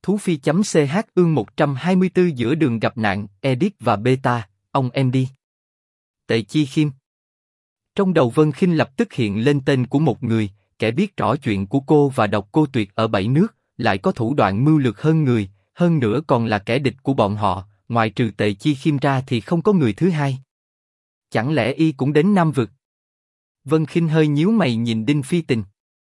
Thú Phi.ch ương 124 giữa đường gặp nạn, Edit và Beta, ông em đi. Tề Chi Khiêm. Trong đầu Vân Khinh lập tức hiện lên tên của một người, kẻ biết rõ chuyện của cô và độc cô Tuyệt ở 7 nước, lại có thủ đoạn mưu lược hơn người, hơn nữa còn là kẻ địch của bọn họ, ngoài trừ Tề Chi Khiêm ra thì không có người thứ hai. Chẳng lẽ y cũng đến Nam Vực? Vân Khinh hơi nhíu mày nhìn Đinh Phi Tình.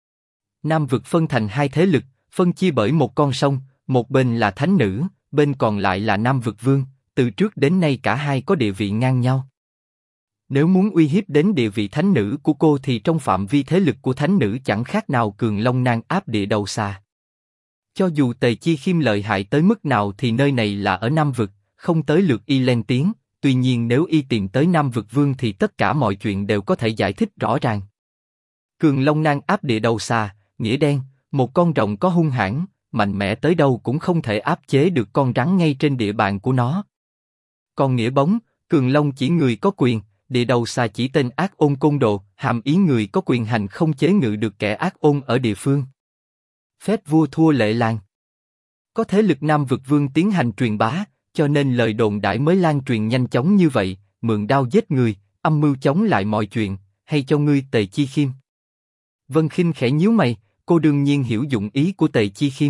Nam Vực phân thành hai thế lực, phân chia bởi một con sông, một bên là thánh nữ, bên còn lại là Nam Vực Vương, từ trước đến nay cả hai có địa vị ngang nhau. Nếu muốn uy hiếp đến địa vị thánh nữ của cô thì trong phạm vi thế lực của thánh nữ chẳng khác nào cường long nan áp địa đầu xà. Cho dù Tề Chi Khiêm lợi hại tới mức nào thì nơi này là ở Nam Vực, không tới lượt y lên tiếng, tuy nhiên nếu y tìm tới Nam Vực Vương thì tất cả mọi chuyện đều có thể giải thích rõ ràng. Cường long nan áp địa đầu xà, nghĩa đen, một con rồng có hung hãn, mạnh mẽ tới đâu cũng không thể áp chế được con rắn ngay trên địa bàn của nó. Còn nghĩa bóng, cường long chỉ người có quyền, địa đầu xà chỉ tên ác ôn côn đồ, hàm ý người có quyền hành không chế ngự được kẻ ác ôn ở địa phương. Phép vua thua lệ làng. Có thế lực Nam Vực Vương tiến hành truyền bá, cho nên lời đồn đại mới lan truyền nhanh chóng như vậy, mượn đao giết người, âm mưu chống lại mọi chuyện, hay cho ngươi Tề Chi Khiêm. Vân Khinh khẽ nhíu mày, cô đương nhiên hiểu dụng ý của Tề Chi Khiêm.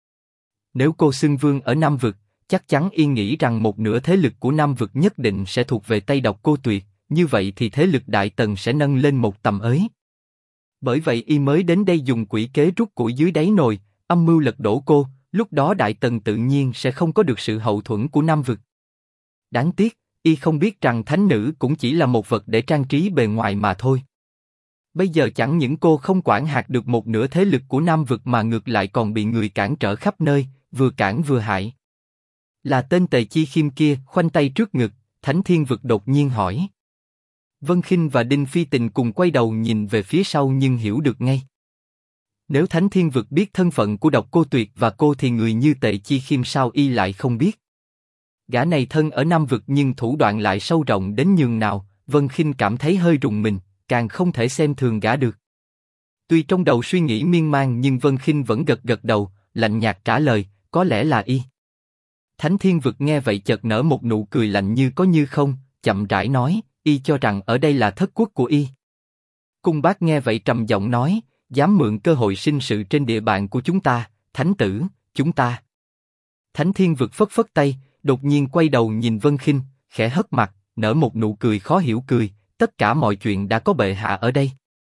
Nếu cô xưng vương ở Nam Vực, chắc chắn y nghĩ rằng một nửa thế lực của Nam Vực nhất định sẽ thuộc về tay độc cô Tuyệt, như vậy thì thế lực Đại Tần sẽ nâng lên một tầm ấy. Bởi vậy y mới đến đây dùng quỷ kế rút củi dưới đáy nồi, âm mưu lật đổ cô, lúc đó Đại Tần tự nhiên sẽ không có được sự hậu thuẫn của Nam Vực. Đáng tiếc, y không biết rằng thánh nữ cũng chỉ là một vật để trang trí bề ngoài mà thôi. Bây giờ chẳng những cô không quản hạt được một nửa thế lực của Nam Vực mà ngược lại còn bị người cản trở khắp nơi, vừa cản vừa hại. Là tên Tề Chi Khiêm kia, khoanh tay trước ngực, Thánh Thiên Vực đột nhiên hỏi. Vân Khinh và Đinh Phi Tình cùng quay đầu nhìn về phía sau nhưng hiểu được ngay. Nếu Thánh Thiên Vực biết thân phận của độc cô Tuyệt và cô thì người như Tề Chi Khiêm sao y lại không biết. Gã này thân ở Nam Vực nhưng thủ đoạn lại sâu rộng đến nhường nào, Vân Khinh cảm thấy hơi rùng mình, càng không thể xem thường gã được. Tuy trong đầu suy nghĩ miên man nhưng Vân Khinh vẫn gật gật đầu, lạnh nhạt trả lời, có lẽ là y. Thánh Thiên Vực nghe vậy chợt nở một nụ cười lạnh như có như không, chậm rãi nói, y cho rằng ở đây là thất quốc của y. Cung Bác nghe vậy trầm giọng nói, dám mượn cơ hội sinh sự trên địa bàn của chúng ta, thánh tử, chúng ta. Thánh Thiên Vực phất phất tay, đột nhiên quay đầu nhìn Vân Khinh, khẽ hất mặt, nở một nụ cười khó hiểu cười, tất cả mọi chuyện đã có bệ hạ ở đây.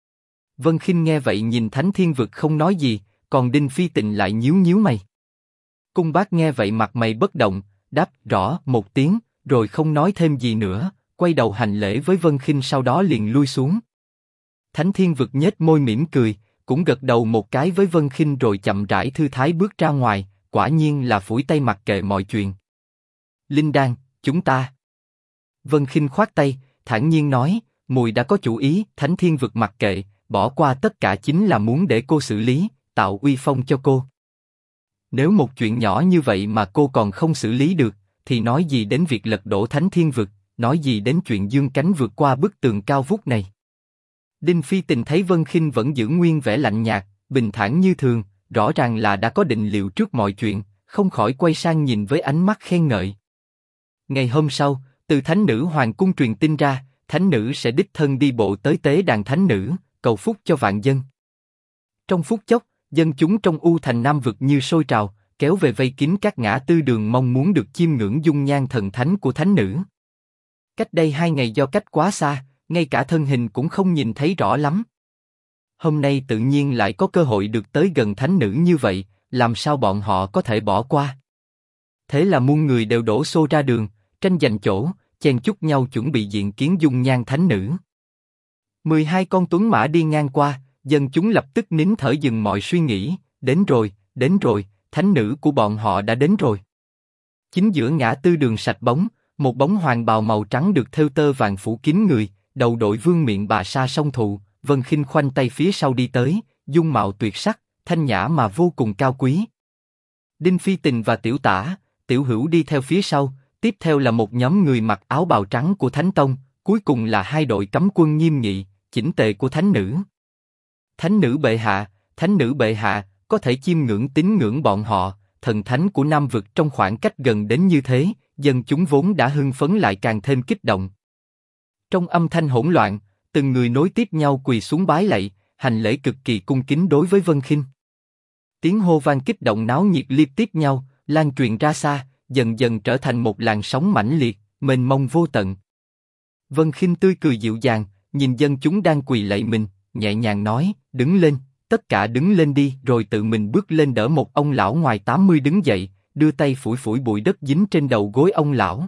Vân Khinh nghe vậy nhìn Thánh Thiên Vực không nói gì, còn Đinh Phi Tình lại nhíu nhíu mày. Cung Bác nghe vậy mặt mày bất động, đáp rõ một tiếng, rồi không nói thêm gì nữa, quay đầu hành lễ với Vân Khinh sau đó liền lui xuống. Thánh Thiên Vực nhếch môi mỉm cười, cũng gật đầu một cái với Vân Khinh rồi chậm rãi thư thái bước ra ngoài, quả nhiên là phủi tay mặc kệ mọi chuyện. Linh Đan, chúng ta. Vân Khinh khoát tay, thản nhiên nói, mùi đã có chủ ý. Thánh Thiên Vực mặc kệ, bỏ qua tất cả chính là muốn để cô xử lý, tạo uy phong cho cô. Nếu một chuyện nhỏ như vậy mà cô còn không xử lý được, thì nói gì đến việc lật đổ Thánh Thiên Vực, nói gì đến chuyện dương cánh vượt qua bức tường cao vút này. Đinh Phi Tình thấy Vân Khinh vẫn giữ nguyên vẻ lạnh nhạt, bình thản như thường, rõ ràng là đã có định liệu trước mọi chuyện, không khỏi quay sang nhìn với ánh mắt khen ngợi. Ngày hôm sau, từ Thánh Nữ Hoàng cung truyền tin ra, Thánh Nữ sẽ đích thân đi bộ tới tế đàn Thánh Nữ, cầu phúc cho vạn dân. Trong phút chốc, dân chúng trong U Thành Nam Vực như sôi trào, kéo về vây kín các ngã tư đường mong muốn được chiêm ngưỡng dung nhan thần thánh của Thánh Nữ. Cách đây 2 ngày do cách quá xa, ngay cả thân hình cũng không nhìn thấy rõ lắm. Hôm nay tự nhiên lại có cơ hội được tới gần Thánh Nữ như vậy, làm sao bọn họ có thể bỏ qua? Thế là muôn người đều đổ xô ra đường, tranh giành chỗ, chen chúc nhau chuẩn bị diện kiến dung nhan Thánh Nữ. 12 con tuấn mã đi ngang qua, dân chúng lập tức nín thở dừng mọi suy nghĩ, đến rồi, Thánh Nữ của bọn họ đã đến rồi. Chính giữa ngã tư đường sạch bóng, một bóng hoàng bào màu trắng được thêu tơ vàng phủ kín người, đầu đội vương miện bà sa song thụ, Vân Khinh khoanh tay phía sau đi tới, dung mạo tuyệt sắc, thanh nhã mà vô cùng cao quý. Đinh Phi Tình và Tiểu Tả, Tiểu Hữu đi theo phía sau, tiếp theo là một nhóm người mặc áo bào trắng của Thánh Tông, cuối cùng là 2 đội cấm quân nghiêm nghị, chỉnh tề của Thánh Nữ. Thánh Nữ bệ hạ, có thể chiêm ngưỡng tín ngưỡng bọn họ, thần thánh của Nam vực trong khoảng cách gần đến như thế, dân chúng vốn đã hưng phấn lại càng thêm kích động. Trong âm thanh hỗn loạn, từng người nối tiếp nhau quỳ xuống bái lạy, hành lễ cực kỳ cung kính đối với Vân Khinh. Tiếng hô vang kích động náo nhiệt liên tiếp nhau, lan truyền ra xa, dần dần trở thành một làn sóng mãnh liệt, mênh mông vô tận. Vân Khinh tươi cười dịu dàng, nhìn dân chúng đang quỳ lạy mình, nhẹ nhàng nói, đứng lên, tất cả đứng lên đi, rồi tự mình bước lên đỡ một ông lão ngoài 80 đứng dậy, đưa tay phủi phủi bụi đất dính trên đầu gối ông lão.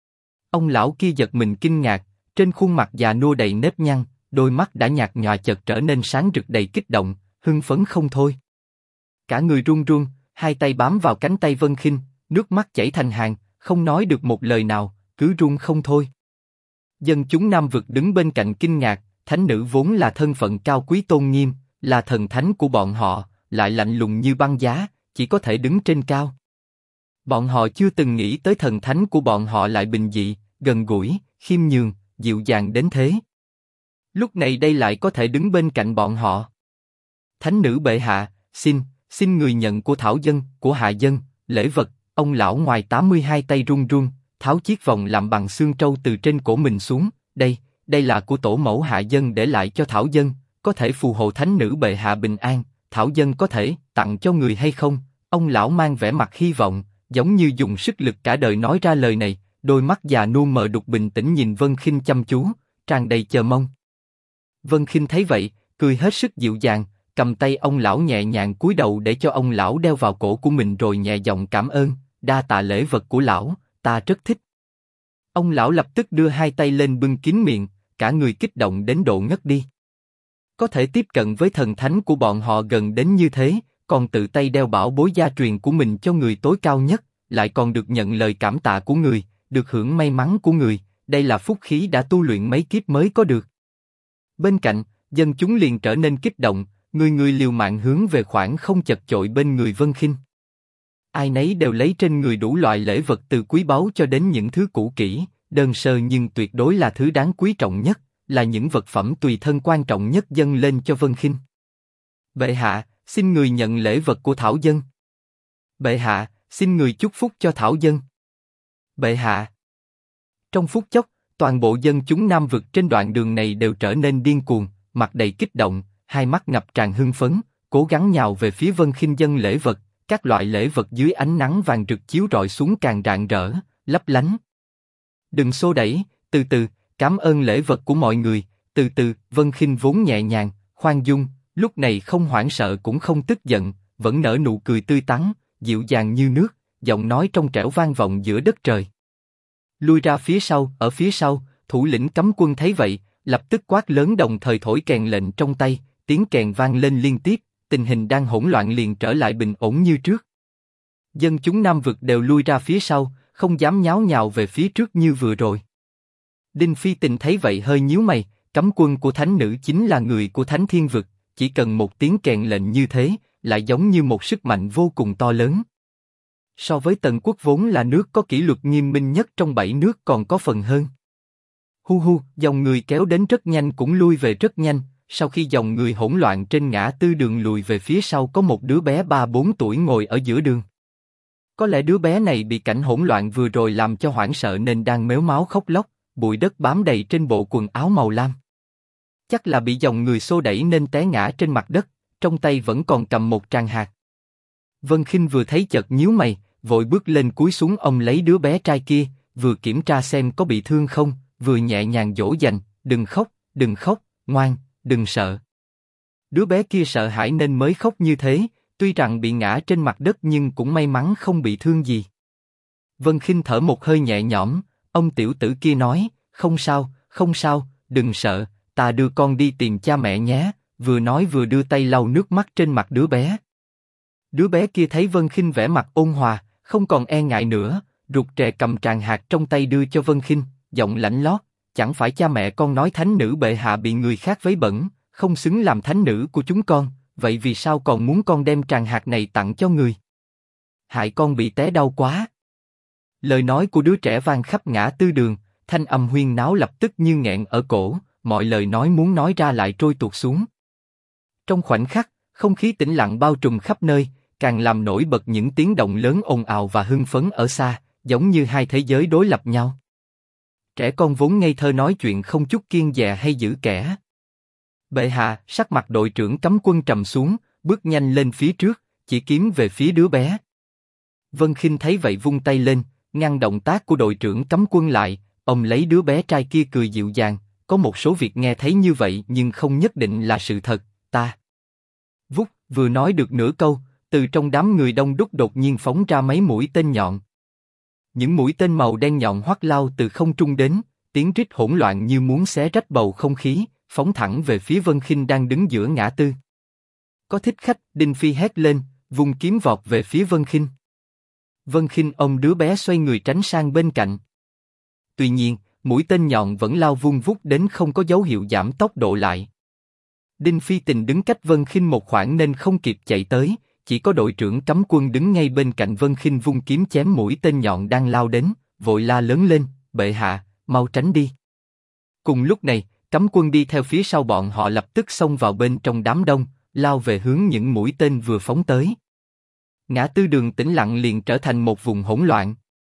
Ông lão kia giật mình kinh ngạc, trên khuôn mặt già nua đầy nếp nhăn, đôi mắt đã nhạt nhòa chợt trở nên sáng rực đầy kích động, hưng phấn không thôi. Cả người run run, hai tay bám vào cánh tay Vân Khinh, nước mắt chảy thành hàng, không nói được một lời nào, cứ run không thôi. Dân chúng Nam vực đứng bên cạnh kinh ngạc, thánh nữ vốn là thân phận cao quý tôn nghiêm, là thần thánh của bọn họ, lại lạnh lùng như băng giá, chỉ có thể đứng trên cao. Bọn họ chưa từng nghĩ tới thần thánh của bọn họ lại bình dị, gần gũi, khiêm nhường, dịu dàng đến thế. Lúc này đây lại có thể đứng bên cạnh bọn họ. Thánh nữ bệ hạ, xin người nhận của thảo dân, của hạ dân, lễ vật. Ông lão ngoài 82 tay run run, tháo chiếc vòng làm bằng xương trâu từ trên cổ mình xuống. Đây là của tổ mẫu hạ dân để lại cho thảo dân, có thể phù hộ thánh nữ bệ hạ bình an. Thảo dân có thể tặng cho người hay không? Ông lão mang vẻ mặt hy vọng, giống như dùng sức lực cả đời nói ra lời này. Đôi mắt già nua mờ đục bình tĩnh nhìn Vân Khinh chăm chú, tràn đầy chờ mong. Vân Khinh thấy vậy, cười hết sức dịu dàng, cầm tay ông lão nhẹ nhàng cúi đầu để cho ông lão đeo vào cổ của mình rồi nhẹ giọng cảm ơn, đa tạ lễ vật của lão, ta rất thích. Ông lão lập tức đưa hai tay lên bưng kín miệng, cả người kích động đến độ ngất đi. Có thể tiếp cận với thần thánh của bọn họ gần đến như thế, còn tự tay đeo bảo bối gia truyền của mình cho người tối cao nhất, lại còn được nhận lời cảm tạ của người, được hưởng may mắn của người, đây là phúc khí đã tu luyện mấy kiếp mới có được. Bên cạnh, dân chúng liền trở nên kích động, người liều mạng hướng về khoảng không chật chội bên người Vân Khinh. Ai nấy đều lấy trên người đủ loại lễ vật từ quý báu cho đến những thứ cũ kỹ, đơn sơ nhưng tuyệt đối là thứ đáng quý trọng nhất, là những vật phẩm tùy thân quan trọng nhất dâng lên cho Vân Khinh. Bệ hạ, xin người nhận lễ vật của thảo dân. Bệ hạ, xin người chúc phúc cho thảo dân. Bệ hạ. Trong phút chốc, toàn bộ dân chúng Nam vực trên đoạn đường này đều trở nên điên cuồng, mặt đầy kích động, hai mắt ngập tràn hưng phấn, cố gắng nhào về phía Vân Khinh dâng lễ vật. Các loại lễ vật dưới ánh nắng vàng rực chiếu rọi xuống càng rạng rỡ, lấp lánh. Đừng xô đẩy, từ từ, cảm ơn lễ vật của mọi người, từ từ. Vân Khinh vốn nhẹ nhàng, khoan dung, lúc này không hoảng sợ cũng không tức giận, vẫn nở nụ cười tươi tắn, dịu dàng như nước, giọng nói trong trẻo vang vọng giữa đất trời. Lui ra phía sau, ở phía sau, thủ lĩnh cấm quân thấy vậy, lập tức quát lớn đồng thời thổi kèn lệnh trong tay, tiếng kèn vang lên liên tiếp. Tình hình đang hỗn loạn liền trở lại bình ổn như trước. Dân chúng Nam vực đều lui ra phía sau, không dám nháo nhào về phía trước như vừa rồi. Đinh Phi Tình thấy vậy hơi nhíu mày, cấm quân của thánh nữ chính là người của thánh thiên vực, chỉ cần một tiếng kèn lệnh như thế, lại giống như một sức mạnh vô cùng to lớn. So với Tần quốc vốn là nước có kỷ luật nghiêm minh nhất trong 7 nước còn có phần hơn. Dòng người kéo đến rất nhanh cũng lui về rất nhanh. Sau khi dòng người hỗn loạn trên ngã tư đường lùi về phía sau có một đứa bé 3-4 tuổi ngồi ở giữa đường. Có lẽ đứa bé này bị cảnh hỗn loạn vừa rồi làm cho hoảng sợ nên đang mếu máo khóc lóc, bụi đất bám đầy trên bộ quần áo màu lam. Chắc là bị dòng người xô đẩy nên té ngã trên mặt đất, trong tay vẫn còn cầm một tràng hạt. Vân Khinh vừa thấy chợt nhíu mày, vội bước lên cúi xuống ôm lấy đứa bé trai kia, vừa kiểm tra xem có bị thương không, vừa nhẹ nhàng dỗ dành, đừng khóc, ngoan. Đừng sợ. Đứa bé kia sợ hãi nên mới khóc như thế, tuy rằng bị ngã trên mặt đất nhưng cũng may mắn không bị thương gì. Vân Khinh thở một hơi nhẹ nhõm, ông tiểu tử kia nói, không sao, đừng sợ, ta đưa con đi tìm cha mẹ nhé, vừa nói vừa đưa tay lau nước mắt trên mặt đứa bé. Đứa bé kia thấy Vân Khinh vẻ mặt ôn hòa, không còn e ngại nữa, rụt rè cầm tràng hạt trong tay đưa cho Vân Khinh, giọng lạnh lót. Chẳng phải cha mẹ con nói thánh nữ bệ hạ bị người khác vấy bẩn, không xứng làm thánh nữ của chúng con, vậy vì sao còn muốn con đem tràng hạt này tặng cho người? Hại con bị té đau quá. Lời nói của đứa trẻ vang khắp ngã tư đường, thanh âm huyên náo lập tức như nghẹn ở cổ, mọi lời nói muốn nói ra lại trôi tuột xuống. Trong khoảnh khắc, không khí tĩnh lặng bao trùm khắp nơi, càng làm nổi bật những tiếng động lớn ồn ào và hưng phấn ở xa, giống như hai thế giới đối lập nhau. Trẻ con vốn ngây thơ nói chuyện không chút kiêng dè hay giữ kẻ. Bệ hạ, sắc mặt đội trưởng cấm quân trầm xuống, bước nhanh lên phía trước, chỉ kiếm về phía đứa bé. Vân Khinh thấy vậy vung tay lên, ngăn động tác của đội trưởng cấm quân lại, ông lấy đứa bé trai kia cười dịu dàng, có một số việc nghe thấy như vậy nhưng không nhất định là sự thật, ta. Vút, vừa nói được nửa câu, từ trong đám người đông đúc đột nhiên phóng ra mấy mũi tên nhọn. Những mũi tên màu đen nhọn hoắt lao từ không trung đến, tiếng rít hỗn loạn như muốn xé rách bầu không khí, phóng thẳng về phía Vân Khinh đang đứng giữa ngã tư. Có thích khách, Đinh Phi hét lên, vung kiếm vọt về phía Vân Khinh. Vân Khinh ôm đứa bé xoay người tránh sang bên cạnh. Tuy nhiên, mũi tên nhọn vẫn lao vun vút đến không có dấu hiệu giảm tốc độ lại. Đinh Phi Tình đứng cách Vân Khinh một khoảng nên không kịp chạy tới, chỉ có đội trưởng cấm quân đứng ngay bên cạnh Vân Khinh vung kiếm chém mũi tên nhọn đang lao đến, vội la lớn lên, bệ hạ, mau tránh đi. Cùng lúc này, cấm quân đi theo phía sau bọn họ lập tức xông vào bên trong đám đông, lao về hướng những mũi tên vừa phóng tới. Ngã tư đường tĩnh lặng liền trở thành một vùng hỗn loạn.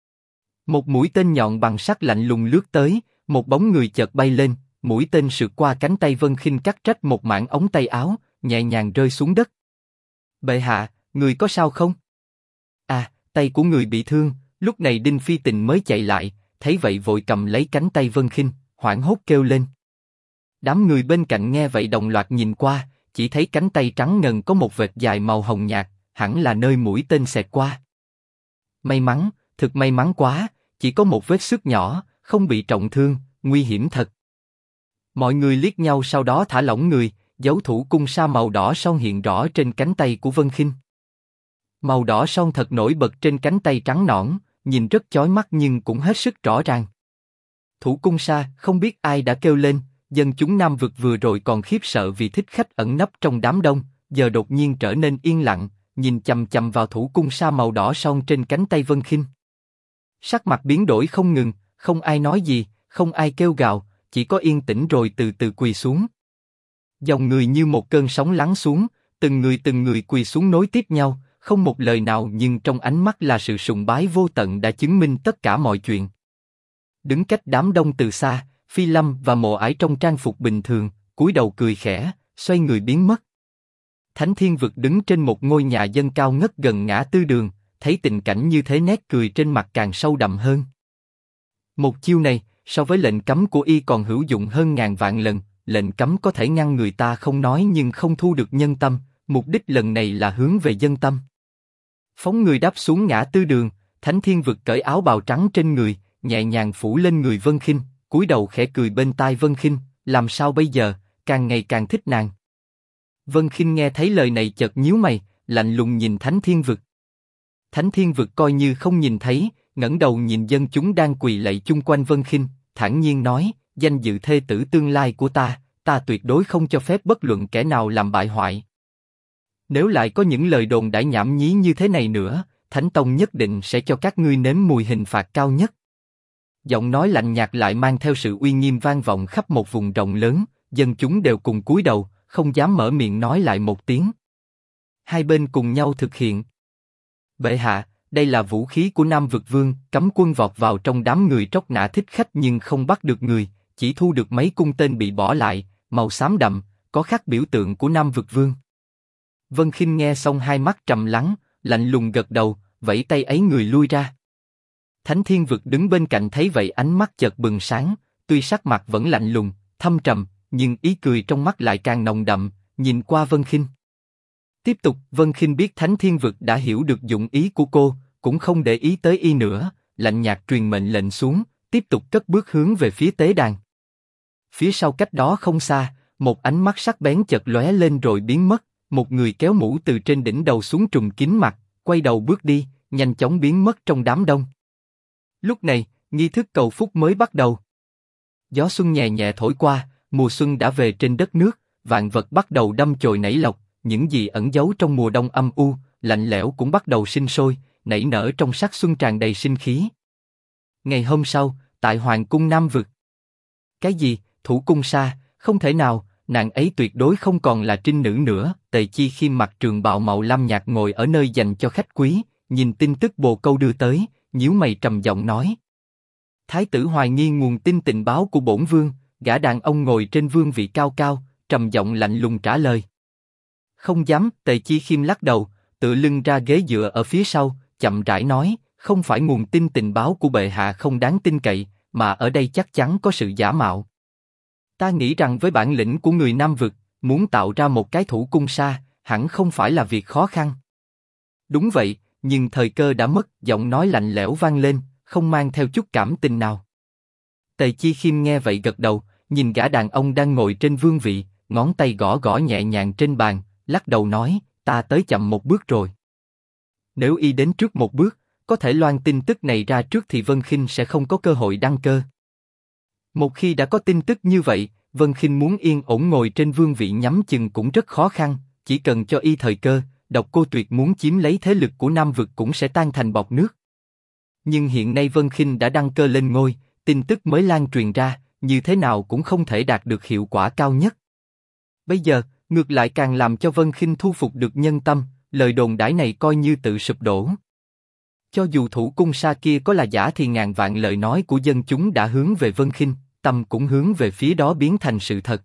Một mũi tên nhọn bằng sắt lạnh lùng lướt tới, một bóng người chợt bay lên, mũi tên sượt qua cánh tay Vân Khinh cắt rách một mảng ống tay áo, nhẹ nhàng rơi xuống đất. Bệ hạ, người có sao không? À, tay của người bị thương. Lúc này Đinh Phi Tình mới chạy lại, thấy vậy vội cầm lấy cánh tay Vân Khinh, hoảng hốt kêu lên. Đám người bên cạnh nghe vậy đồng loạt nhìn qua, chỉ thấy cánh tay trắng ngần có một vệt dài màu hồng nhạt, hẳn là nơi mũi tên xẹt qua. May mắn, thực may mắn quá, chỉ có một vết xước nhỏ, không bị trọng thương, nguy hiểm thật. Mọi người liếc nhau sau đó thả lỏng người, dấu thủ cung sa màu đỏ son hiện rõ trên cánh tay của Vân Khinh. Màu đỏ son thật nổi bật trên cánh tay trắng nõn, nhìn rất chói mắt nhưng cũng hết sức rõ ràng. Thủ cung sa, không biết ai đã kêu lên, dân chúng Nam Vực vừa rồi còn khiếp sợ vì thích khách ẩn nấp trong đám đông, giờ đột nhiên trở nên yên lặng, nhìn chằm chằm vào thủ cung sa màu đỏ son trên cánh tay Vân Khinh. Sắc mặt biến đổi không ngừng, không ai nói gì, không ai kêu gào, chỉ có yên tĩnh rồi từ từ quỳ xuống. Dòng người như một cơn sóng lắng xuống, từng người quỳ xuống nối tiếp nhau, không một lời nào nhưng trong ánh mắt là sự sùng bái vô tận đã chứng minh tất cả mọi chuyện. Đứng cách đám đông từ xa, Phi Lâm và Mộ Ải trong trang phục bình thường, cúi đầu cười khẽ, xoay người biến mất. Thánh Thiên Vực đứng trên một ngôi nhà dân cao ngất gần ngã tư đường, thấy tình cảnh như thế nét cười trên mặt càng sâu đậm hơn. Một chiêu này, so với lệnh cấm của y còn hữu dụng hơn ngàn vạn lần. Lệnh cấm có thể ngăn người ta không nói nhưng không thu được nhân tâm, mục đích lần này là hướng về dân tâm. Phóng người đáp xuống ngã tư đường, Thánh Thiên Vực cởi áo bào trắng trên người, nhẹ nhàng phủ lên người Vân Khinh, cúi đầu khẽ cười bên tai Vân Khinh, làm sao bây giờ, càng ngày càng thích nàng. Vân Khinh nghe thấy lời này chợt nhíu mày, lạnh lùng nhìn Thánh Thiên Vực. Thánh Thiên Vực coi như không nhìn thấy, ngẩng đầu nhìn dân chúng đang quỳ lạy chung quanh Vân Khinh, thản nhiên nói, danh dự thê tử tương lai của ta tuyệt đối không cho phép bất luận kẻ nào làm bại hoại. Nếu lại có những lời đồn đãi nhảm nhí như thế này nữa, Thánh Tông nhất định sẽ cho các ngươi nếm mùi hình phạt cao nhất. Giọng nói lạnh nhạt lại mang theo sự uy nghiêm vang vọng khắp một vùng rộng lớn, dân chúng đều cùng cúi đầu, không dám mở miệng nói lại một tiếng. Hai bên cùng nhau thực hiện. Bệ hạ, đây là vũ khí của Nam Vực Vương. Cấm quân vọt vào trong đám người tróc nã thích khách nhưng không bắt được người, chỉ thu được mấy cung tên bị bỏ lại, màu xám đậm, có khắc biểu tượng của Nam Vực Vương. Vân Khinh nghe xong hai mắt trầm lắng, lạnh lùng gật đầu, vẫy tay ấy người lui ra. Thánh Thiên Vực đứng bên cạnh thấy vậy ánh mắt chợt bừng sáng, tuy sắc mặt vẫn lạnh lùng, thâm trầm, nhưng ý cười trong mắt lại càng nồng đậm, nhìn qua Vân Khinh. Tiếp tục, Vân Khinh biết Thánh Thiên Vực đã hiểu được dụng ý của cô, cũng không để ý tới y nữa, lạnh nhạt truyền mệnh lệnh xuống, tiếp tục cất bước hướng về phía tế đàn. Phía sau cách đó không xa, một ánh mắt sắc bén chợt lóe lên rồi biến mất, một người kéo mũ từ trên đỉnh đầu xuống trùm kín mặt, quay đầu bước đi, nhanh chóng biến mất trong đám đông. Lúc này, nghi thức cầu phúc mới bắt đầu. Gió xuân nhẹ nhẹ thổi qua, mùa xuân đã về trên đất nước, vạn vật bắt đầu đâm chồi nảy lộc, những gì ẩn giấu trong mùa đông âm u, lạnh lẽo cũng bắt đầu sinh sôi, nảy nở trong sắc xuân tràn đầy sinh khí. Ngày hôm sau, tại Hoàng cung Nam Vực. Cái gì? Thủ cung sa? Không thể nào, nàng ấy tuyệt đối không còn là trinh nữ nữa. Tề Chi Khiêm mặc trường bào màu lam nhạt ngồi ở nơi dành cho khách quý, nhìn tin tức bồ câu đưa tới, nhíu mày trầm giọng nói. Thái tử hoài nghi nguồn tin tình báo của bổn vương, gã đàn ông ngồi trên vương vị cao cao, trầm giọng lạnh lùng trả lời. Không dám. Tề Chi Khiêm lắc đầu, tựa lưng ra ghế dựa ở phía sau, chậm rãi nói, không phải nguồn tin tình báo của bệ hạ không đáng tin cậy, mà ở đây chắc chắn có sự giả mạo. Ta nghĩ rằng với bản lĩnh của người Nam Vực, muốn tạo ra một cái thủ cung sa, hẳn không phải là việc khó khăn. Đúng vậy, nhưng thời cơ đã mất. Giọng nói lạnh lẽo vang lên, không mang theo chút cảm tình nào. Tề Chi Khiêm nghe vậy gật đầu, nhìn gã đàn ông đang ngồi trên vương vị, ngón tay gõ gõ nhẹ nhàng trên bàn, lắc đầu nói, ta tới chậm một bước rồi. Nếu y đến trước một bước, có thể loan tin tức này ra trước thì Vân Khinh sẽ không có cơ hội đăng cơ. Một khi đã có tin tức như vậy, Vân Khinh muốn yên ổn ngồi trên vương vị nhắm chừng cũng rất khó khăn, chỉ cần cho y thời cơ, Độc Cô Tuyệt muốn chiếm lấy thế lực của Nam Vực cũng sẽ tan thành bọt nước. Nhưng hiện nay Vân Khinh đã đăng cơ lên ngôi, tin tức mới lan truyền ra, như thế nào cũng không thể đạt được hiệu quả cao nhất. Bây giờ, ngược lại càng làm cho Vân Khinh thu phục được nhân tâm, lời đồn đãi này coi như tự sụp đổ. Cho dù thủ cung sa kia có là giả thì ngàn vạn lời nói của dân chúng đã hướng về Vân Khinh, tâm cũng hướng về phía đó biến thành sự thật.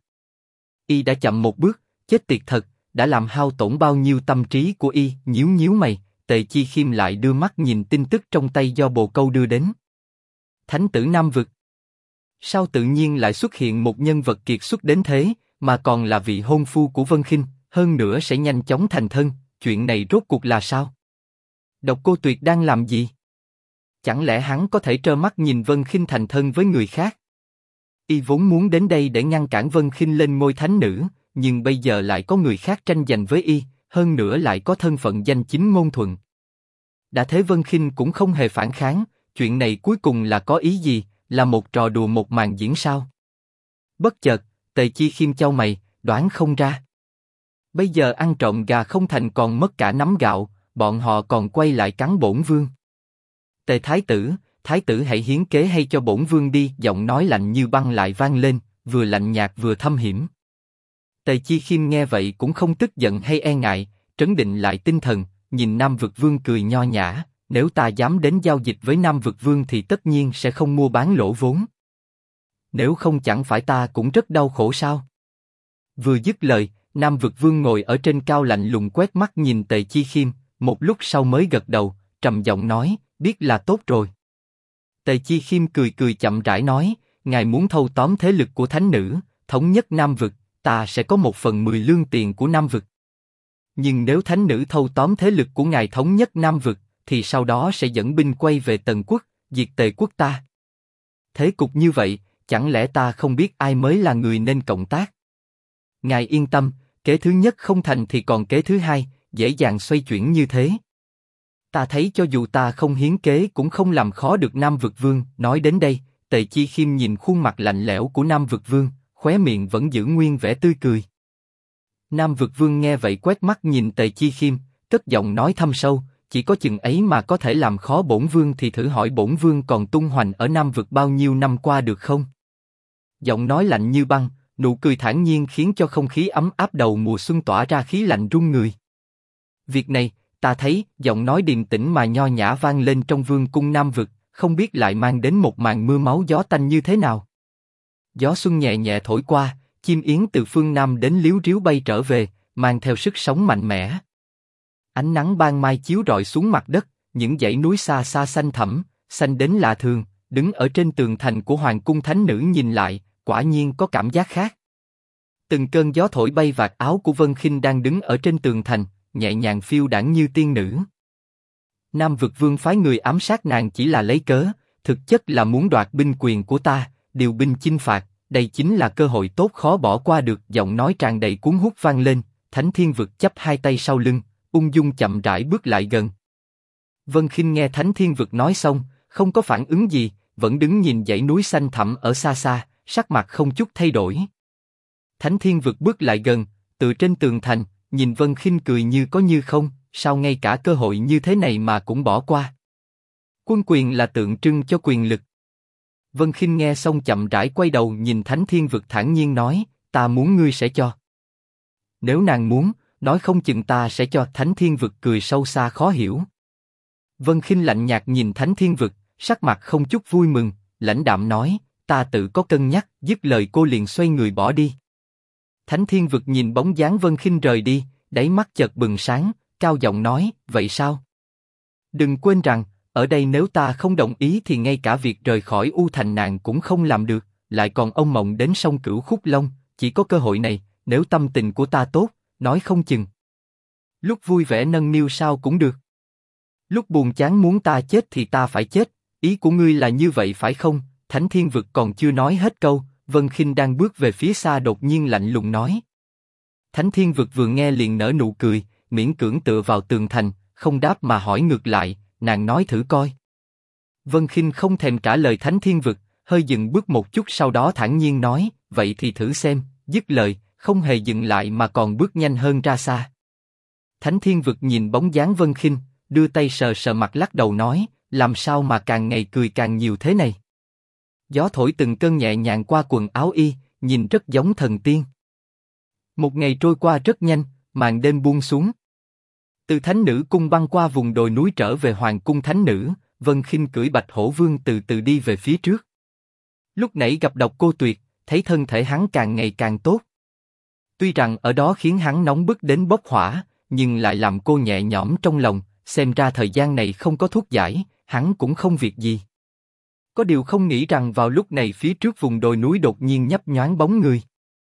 Y đã chậm một bước, chết tiệt thật, đã làm hao tổn bao nhiêu tâm trí của y. Nhíu nhíu mày, Tề Chi Khiêm lại đưa mắt nhìn tin tức trong tay do bồ câu đưa đến. Thánh tử Nam Vực. Sao tự nhiên lại xuất hiện một nhân vật kiệt xuất đến thế, mà còn là vị hôn phu của Vân Khinh, hơn nữa sẽ nhanh chóng thành thân, chuyện này rốt cuộc là sao? Độc Cô Tuyệt đang làm gì? Chẳng lẽ hắn có thể trơ mắt nhìn Vân Khinh thành thân với người khác? Y vốn muốn đến đây để ngăn cản Vân Khinh lên ngôi thánh nữ, nhưng bây giờ lại có người khác tranh giành với y, hơn nữa lại có thân phận danh chính ngôn thuận. Đã thế Vân Khinh cũng không hề phản kháng, chuyện này cuối cùng là có ý gì, là một trò đùa một màn diễn sao? Bất chợt, Tề Chi Khiêm chau mày, đoán không ra. Bây giờ ăn trộm gà không thành còn mất cả nắm gạo, bọn họ còn quay lại cắn bổn vương. Tề thái tử hãy hiến kế hay cho bổn vương đi. Giọng nói lạnh như băng lại vang lên, vừa lạnh nhạt vừa thâm hiểm. Tề Chi Khiêm nghe vậy cũng không tức giận hay e ngại, trấn định lại tinh thần, nhìn Nam Vực Vương cười nho nhã, nếu ta dám đến giao dịch với Nam Vực Vương thì tất nhiên sẽ không mua bán lỗ vốn. Nếu không chẳng phải ta cũng rất đau khổ sao? Vừa dứt lời, Nam Vực Vương ngồi ở trên cao lạnh lùng quét mắt nhìn Tề Chi Khiêm, một lúc sau mới gật đầu, trầm giọng nói, biết là tốt rồi. Tề Chi Khiêm cười cười chậm rãi nói, ngài muốn thâu tóm thế lực của thánh nữ, thống nhất Nam Vực, ta sẽ có 1/10 lương tiền của Nam Vực. Nhưng nếu thánh nữ thâu tóm thế lực của ngài thống nhất Nam Vực, thì sau đó sẽ dẫn binh quay về Tần Quốc, diệt Tề quốc ta. Thế cục như vậy, chẳng lẽ ta không biết ai mới là người nên cộng tác? Ngài yên tâm, kế thứ nhất không thành thì còn kế thứ hai, dễ dàng xoay chuyển như thế. Ta thấy cho dù ta không hiến kế cũng không làm khó được Nam Vực Vương. Nói đến đây, Tề Chi Khiêm nhìn khuôn mặt lạnh lẽo của Nam Vực Vương, khóe miệng vẫn giữ nguyên vẻ tươi cười. Nam Vực Vương nghe vậy quét mắt nhìn Tề Chi Khiêm, cất giọng nói thâm sâu, chỉ có chừng ấy mà có thể làm khó bổn vương thì thử hỏi bổn vương còn tung hoành ở Nam Vực bao nhiêu năm qua được không? Giọng nói lạnh như băng, nụ cười thản nhiên khiến cho không khí ấm áp đầu mùa xuân tỏa ra khí lạnh run người. Việc này, ta thấy, giọng nói điềm tĩnh mà nho nhã vang lên trong vương cung Nam Vực, không biết lại mang đến một màn mưa máu gió tanh như thế nào. Gió xuân nhẹ nhẹ thổi qua, chim yến từ phương Nam đến líu ríu bay trở về, mang theo sức sống mạnh mẽ. Ánh nắng ban mai chiếu rọi xuống mặt đất, những dãy núi xa xa xanh thẳm, xanh đến lạ thường, đứng ở trên tường thành của Hoàng cung thánh nữ nhìn lại, quả nhiên có cảm giác khác. Từng cơn gió thổi bay vạt áo của Vân Khinh đang đứng ở trên tường thành, nhẹ nhàng phiêu đãng như tiên nữ. Nam Vực Vương phái người ám sát nàng chỉ là lấy cớ, thực chất là muốn đoạt binh quyền của ta, điều binh chinh phạt, đây chính là cơ hội tốt khó bỏ qua được. Giọng nói tràn đầy cuốn hút vang lên, Thánh Thiên Vực chắp hai tay sau lưng, ung dung chậm rãi bước lại gần. Vân Khinh nghe Thánh Thiên Vực nói xong, không có phản ứng gì, vẫn đứng nhìn dãy núi xanh thẳm ở xa xa, sắc mặt không chút thay đổi. Thánh Thiên Vực bước lại gần, từ trên tường thành, nhìn Vân Khinh cười như có như không, sao ngay cả cơ hội như thế này mà cũng bỏ qua? Quân quyền là tượng trưng cho quyền lực. Vân Khinh nghe xong chậm rãi quay đầu nhìn Thánh Thiên Vực thản nhiên nói, ta muốn ngươi sẽ cho. Nếu nàng muốn, nói không chừng ta sẽ cho. Thánh Thiên Vực cười sâu xa khó hiểu. Vân Khinh lạnh nhạt nhìn Thánh Thiên Vực, sắc mặt không chút vui mừng, lãnh đạm nói, ta tự có cân nhắc. Dứt lời cô liền xoay người bỏ đi. Thánh Thiên Vực nhìn bóng dáng Vân Khinh rời đi, đáy mắt chợt bừng sáng, cao giọng nói, vậy sao? Đừng quên rằng, ở đây nếu ta không đồng ý thì ngay cả việc rời khỏi U Thành nàng cũng không làm được, lại còn ông mộng đến sông Cửu Khúc Long, chỉ có cơ hội này, nếu tâm tình của ta tốt, nói không chừng. Lúc vui vẻ nâng niu sao cũng được. Lúc buồn chán muốn ta chết thì ta phải chết, ý của ngươi là như vậy phải không? Thánh Thiên Vực còn chưa nói hết câu, Vân Khinh đang bước về phía xa đột nhiên lạnh lùng nói. Thánh Thiên Vực vừa nghe liền nở nụ cười, miễn cưỡng tựa vào tường thành, không đáp mà hỏi ngược lại, nàng nói thử coi. Vân Khinh không thèm trả lời Thánh Thiên Vực, hơi dừng bước một chút sau đó thản nhiên nói, vậy thì thử xem. Dứt lời, không hề dừng lại mà còn bước nhanh hơn ra xa. Thánh Thiên Vực nhìn bóng dáng Vân Khinh, đưa tay sờ sờ mặt lắc đầu nói, làm sao mà càng ngày cười càng nhiều thế này? Gió thổi từng cơn nhẹ nhàng qua quần áo y, nhìn rất giống thần tiên. Một ngày trôi qua rất nhanh, màn đêm buông xuống. Từ Thánh Nữ Cung băng qua vùng đồi núi trở về Hoàng Cung Thánh Nữ, Vân Khinh cưỡi Bạch Hổ Vương từ từ đi về phía trước. Lúc nãy gặp Độc Cô Tuyệt, thấy thân thể hắn càng ngày càng tốt. Tuy rằng ở đó khiến hắn nóng bức đến bốc hỏa, nhưng lại làm cô nhẹ nhõm trong lòng, xem ra thời gian này không có thuốc giải, hắn cũng không việc gì. Có điều không nghĩ rằng vào lúc này phía trước vùng đồi núi đột nhiên nhấp nhoáng bóng người.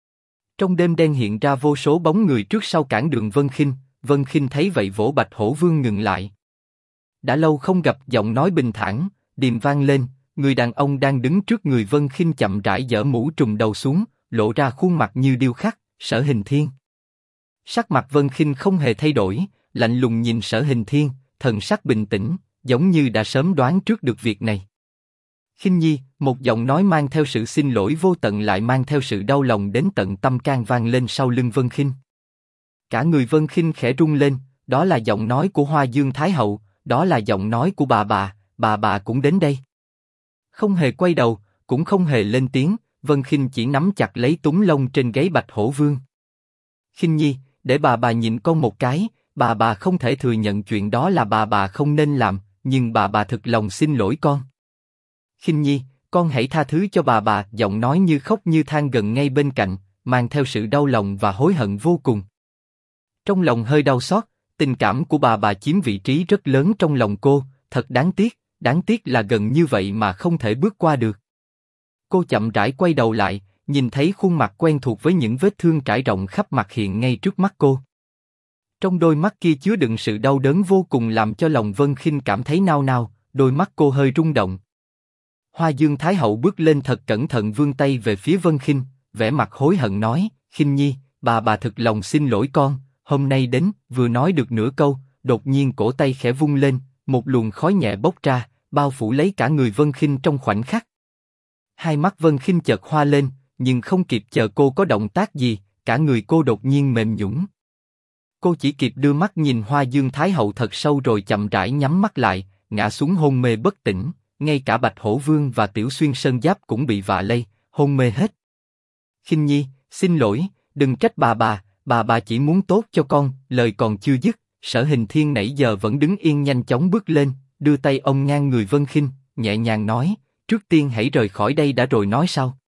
Trong đêm đen hiện ra vô số bóng người trước sau cản đường Vân Khinh thấy vậy vỗ Bạch Hổ Vương ngừng lại. Đã lâu không gặp, giọng nói bình thản, điềm vang lên, người đàn ông đang đứng trước người Vân Khinh chậm rãi giở mũ trùm đầu xuống, lộ ra khuôn mặt như điêu khắc, Sở Hình Thiên. Sắc mặt Vân Khinh không hề thay đổi, lạnh lùng nhìn Sở Hình Thiên, thần sắc bình tĩnh, giống như đã sớm đoán trước được việc này. Khinh Nhi, một giọng nói mang theo sự xin lỗi vô tận lại mang theo sự đau lòng đến tận tâm can vang lên sau lưng Vân Khinh. Cả người Vân Khinh khẽ rung lên, đó là giọng nói của Hoa Dương Thái Hậu, đó là giọng nói của bà cũng đến đây. Không hề quay đầu, cũng không hề lên tiếng, Vân Khinh chỉ nắm chặt lấy túm lông trên gáy Bạch Hổ Vương. Khinh Nhi, để bà nhìn con một cái, bà không thể thừa nhận chuyện đó là bà không nên làm, nhưng bà thực lòng xin lỗi con. Khinh Nhi, con hãy tha thứ cho bà, giọng nói như khóc như than gần ngay bên cạnh, mang theo sự đau lòng và hối hận vô cùng. Trong lòng hơi đau xót, tình cảm của bà chiếm vị trí rất lớn trong lòng cô, thật đáng tiếc là gần như vậy mà không thể bước qua được. Cô chậm rãi quay đầu lại, nhìn thấy khuôn mặt quen thuộc với những vết thương trải rộng khắp mặt hiện ngay trước mắt cô. Trong đôi mắt kia chứa đựng sự đau đớn vô cùng làm cho lòng Vân Khinh cảm thấy nao nao, đôi mắt cô hơi rung động. Hoa Dương Thái Hậu bước lên thật cẩn thận vươn tay về phía Vân Khinh, vẻ mặt hối hận nói, Khinh Nhi, bà thực lòng xin lỗi con, hôm nay đến, vừa nói được nửa câu, đột nhiên cổ tay khẽ vung lên, một luồng khói nhẹ bốc ra, bao phủ lấy cả người Vân Khinh trong khoảnh khắc. Hai mắt Vân Khinh chợt hoa lên, nhưng không kịp chờ cô có động tác gì, cả người cô đột nhiên mềm nhũn. Cô chỉ kịp đưa mắt nhìn Hoa Dương Thái Hậu thật sâu rồi chậm rãi nhắm mắt lại, ngã xuống hôn mê bất tỉnh, ngay cả Bạch Hổ Vương và Tiểu Xuyên Sơn Giáp cũng bị vạ lây, hôn mê hết. Khinh Nhi, xin lỗi, đừng trách bà chỉ muốn tốt cho con. Lời còn chưa dứt, Sở Hình Thiên nãy giờ vẫn đứng yên nhanh chóng bước lên, đưa tay ôm ngang người Vân Khinh, nhẹ nhàng nói, trước tiên hãy rời khỏi đây đã rồi nói sau.